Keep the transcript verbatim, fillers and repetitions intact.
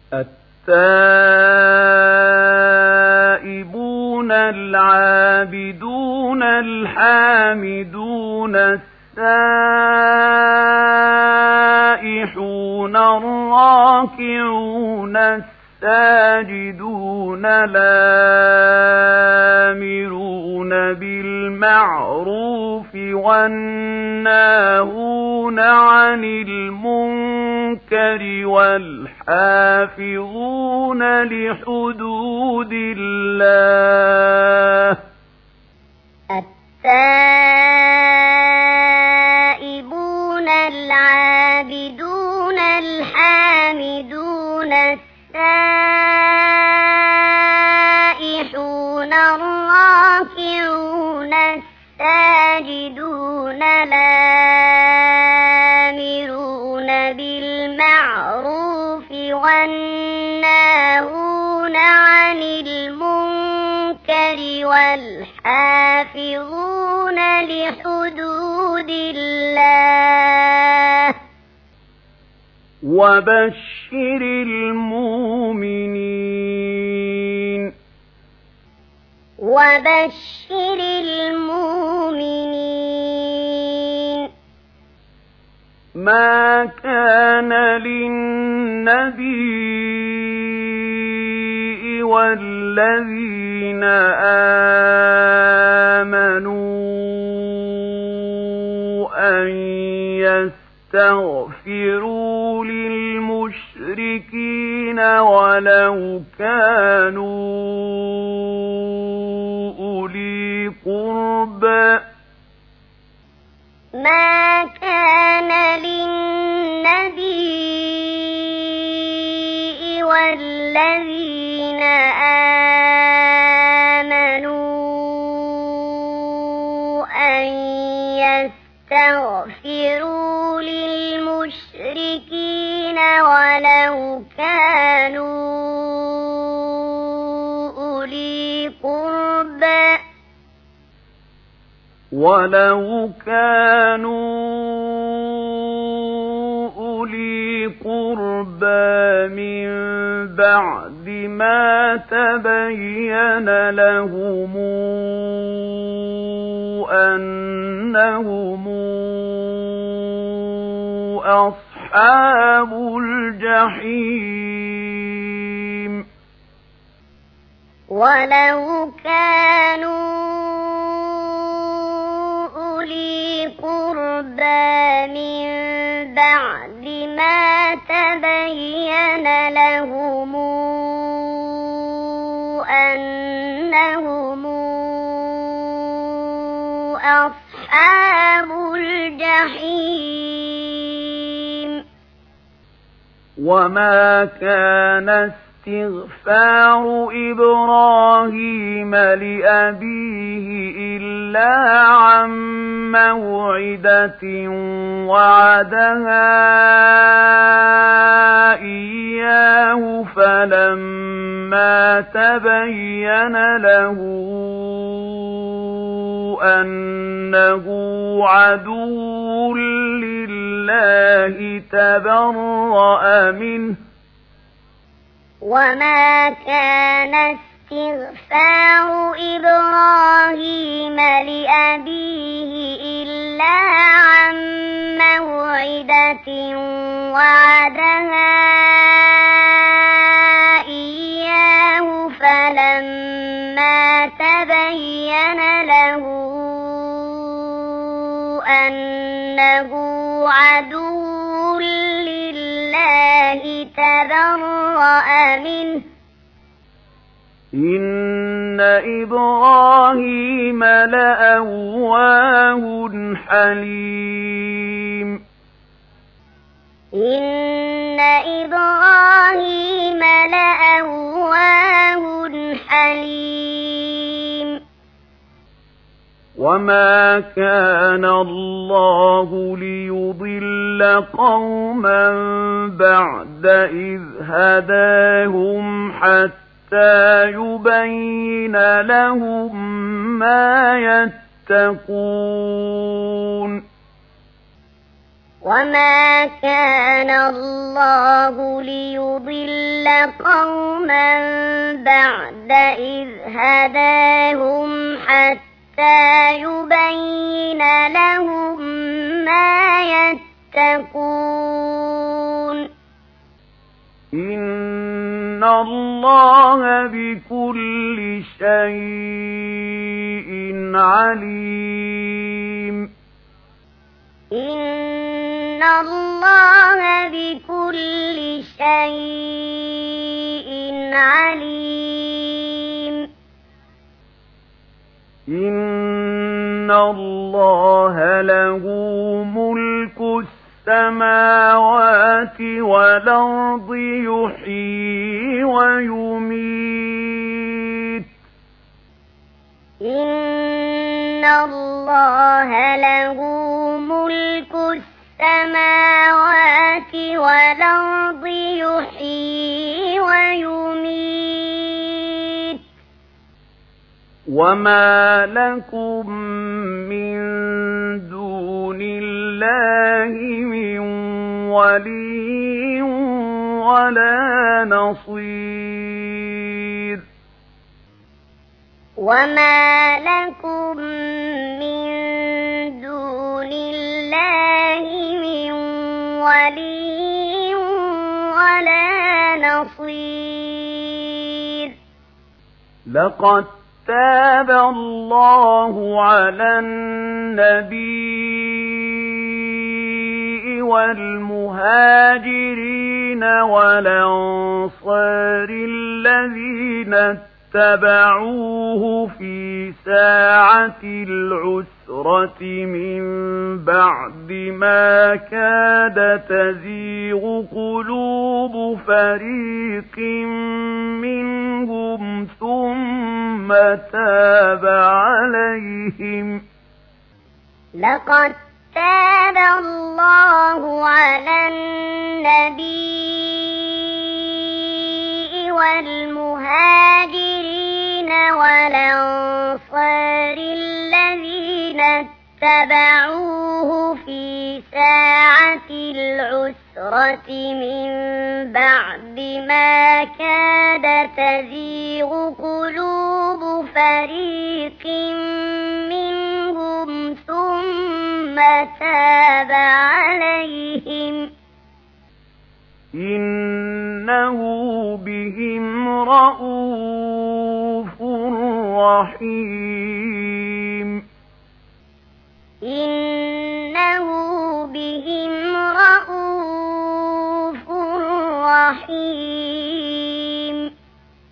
التائبون العابدون الحامدون السائحون الراكعون الساجدون الآمرون بالمعروف والناهون عن المنكر والحافظون لحدود الله. التائبون العابدون الحامدون السائحون الراكعون الساجدون الآمرون بالمعروف والناهون عن المنكر والحافظون لحدود الله. وبشر المؤمنين وبشر المؤمنين ما كان للنبي والذين آمنوا أن يستغفروا للمشركين ولو كانوا أولي قربى. ما كان للنبي والذين آمنوا أن يستغفروا للمشركين ولو كانوا أولي قربى ولو كانوا أولي قربى من بعد ما تبين لهم أنهم أصحاب الجحيم. ولو كانوا أولي قربى من بعد ما تبين لهم أنهم أصحاب الجحيم. وما كان استغفار إبراهيم لأبيه إلا عن موعدة وعدها إياه فلما تبين له أنه عدو لله تبرأ منه. وما كان استغفار إبراهيم لأبيه إلا عن موعدة وعدها إياه فلما تبين له أنه عدو لله تبرأ منه. إن إبراهيم لأواه حليم. إن إبراهيم لأواه حليم. وما كان الله ليضل قوما بعد إذ هداهم حتى يبين لهم ما يتقون. وما كان الله ليضل قوما بعد إذ هداهم حتى يبين لهم ما يتقون إن الله بكل شيء عليم إن الله بكل شيء عليم إن الله له ملك السماوات والأرض يحيي ويميت إن الله له ملك السماوات والأرض يحيي ويميت وما لكم من دون الله من ولي ولا نصير وما لكم من دون الله من ولي ولا نصير لقد تاب الله على النبي والمهاجرين والأنصار الذين اتبعوه في ساعة العسرة من بعد ما كاد تزيغ قلوب فريق منهم ثم تاب عليهم لقد تاب الله على النبي والمهاجرين والأنصار الذين اتبعوه في ساعة العسرة من بعد ما كاد تزيغ قلوب فريق منهم ثم تاب عليهم إنه بهم رءوف رحيم إنه بهم رءوف رحيم